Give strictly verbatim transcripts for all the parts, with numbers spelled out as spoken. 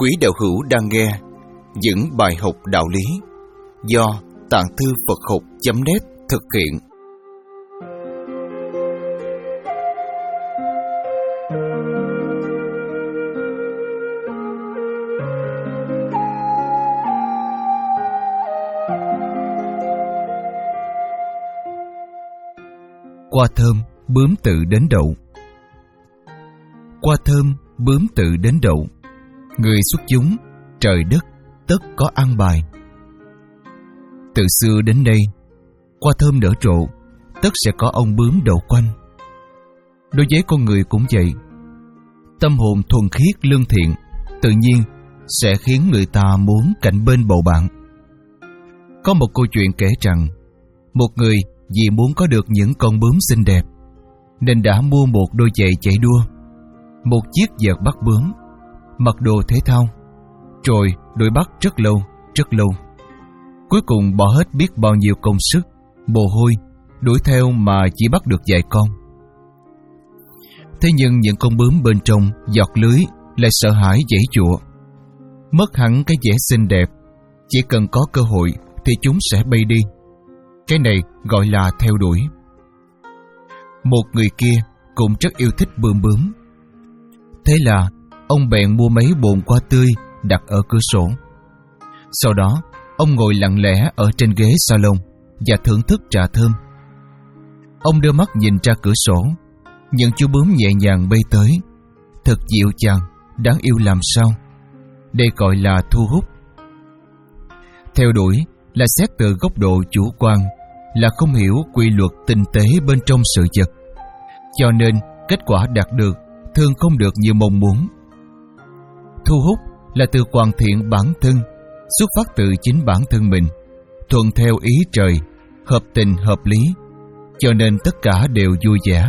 Quý đạo hữu đang nghe những bài học đạo lý do Tạng Thư Phật Học chấm net thực hiện. Qua thơm, bướm tự đến đậu. Qua thơm, bướm tự đến đậu. Người xuất chúng, trời đất, tất có an bài. Từ xưa đến nay, qua thơm nở rộ, tất sẽ có ông bướm đậu quanh. Đối với con người cũng vậy. Tâm hồn thuần khiết lương thiện, tự nhiên sẽ khiến người ta muốn cạnh bên bầu bạn. Có một câu chuyện kể rằng, một người vì muốn có được những con bướm xinh đẹp, nên đã mua một đôi giày chạy đua, một chiếc vợt bắt bướm, mặc đồ thể thao, rồi đuổi bắt rất lâu, rất lâu. Cuối cùng bỏ hết biết bao nhiêu công sức, mồ hôi, đuổi theo mà chỉ bắt được vài con. Thế nhưng những con bướm bên trong giọt lưới lại sợ hãi giãy giụa. Mất hẳn cái vẻ xinh đẹp, chỉ cần có cơ hội thì chúng sẽ bay đi. Cái này gọi là theo đuổi. Một người kia cũng rất yêu thích bướm bướm. Thế là ông bèn mua mấy bồn hoa tươi đặt ở cửa sổ. Sau đó ông ngồi lặng lẽ ở trên ghế salon và thưởng thức trà thơm. Ông đưa mắt nhìn ra cửa sổ, những chú bướm nhẹ nhàng bay tới, thật dịu dàng, đáng yêu làm sao. Đây gọi là thu hút. Theo đuổi là xét từ góc độ chủ quan, là không hiểu quy luật tinh tế bên trong sự vật, cho nên kết quả đạt được thường không được như mong muốn. Thu hút là từ hoàn thiện bản thân, xuất phát từ chính bản thân mình, thuận theo ý trời, hợp tình hợp lý, cho nên tất cả đều vui vẻ.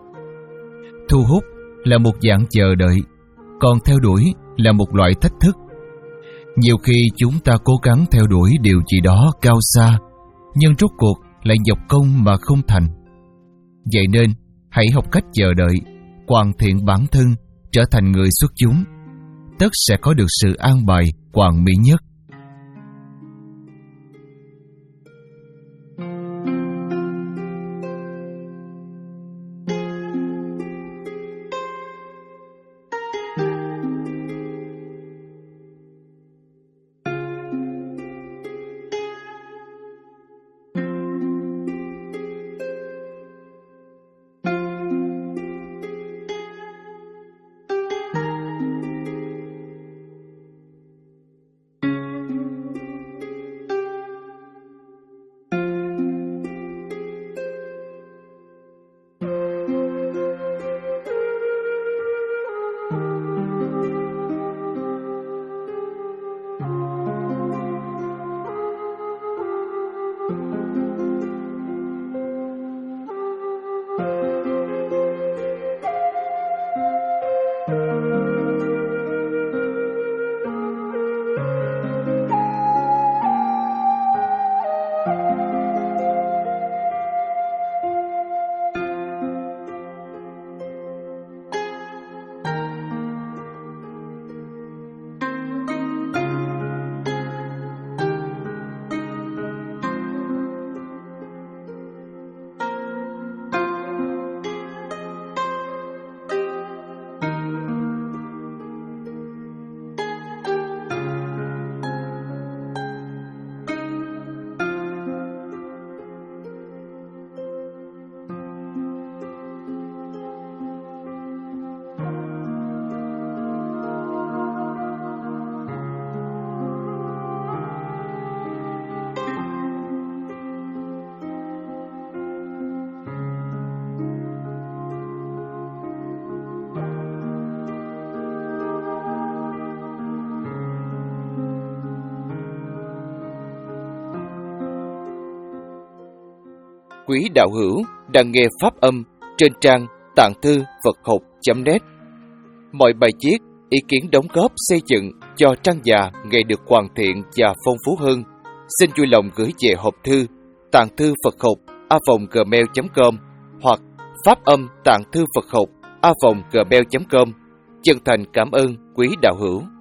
Thu hút là một dạng chờ đợi, còn theo đuổi là một loại thách thức. Nhiều khi chúng ta cố gắng theo đuổi điều gì đó cao xa, nhưng rốt cuộc lại dọc công mà không thành. Vậy nên hãy học cách chờ đợi, hoàn thiện bản thân, trở thành người xuất chúng, tất sẽ có được sự an bài hoàn mỹ nhất. Quý đạo hữu đang nghe pháp âm trên trang Tạng Thư Phật Học chấm net. Mọi bài viết, ý kiến đóng góp xây dựng cho trang già ngày được hoàn thiện và phong phú hơn, xin vui lòng gửi về hộp thư Tạng Thư Phật Học a còng gmail chấm com hoặc pháp âm Tạng Thư Phật Học a còng gmail chấm com. Chân thành cảm ơn quý đạo hữu.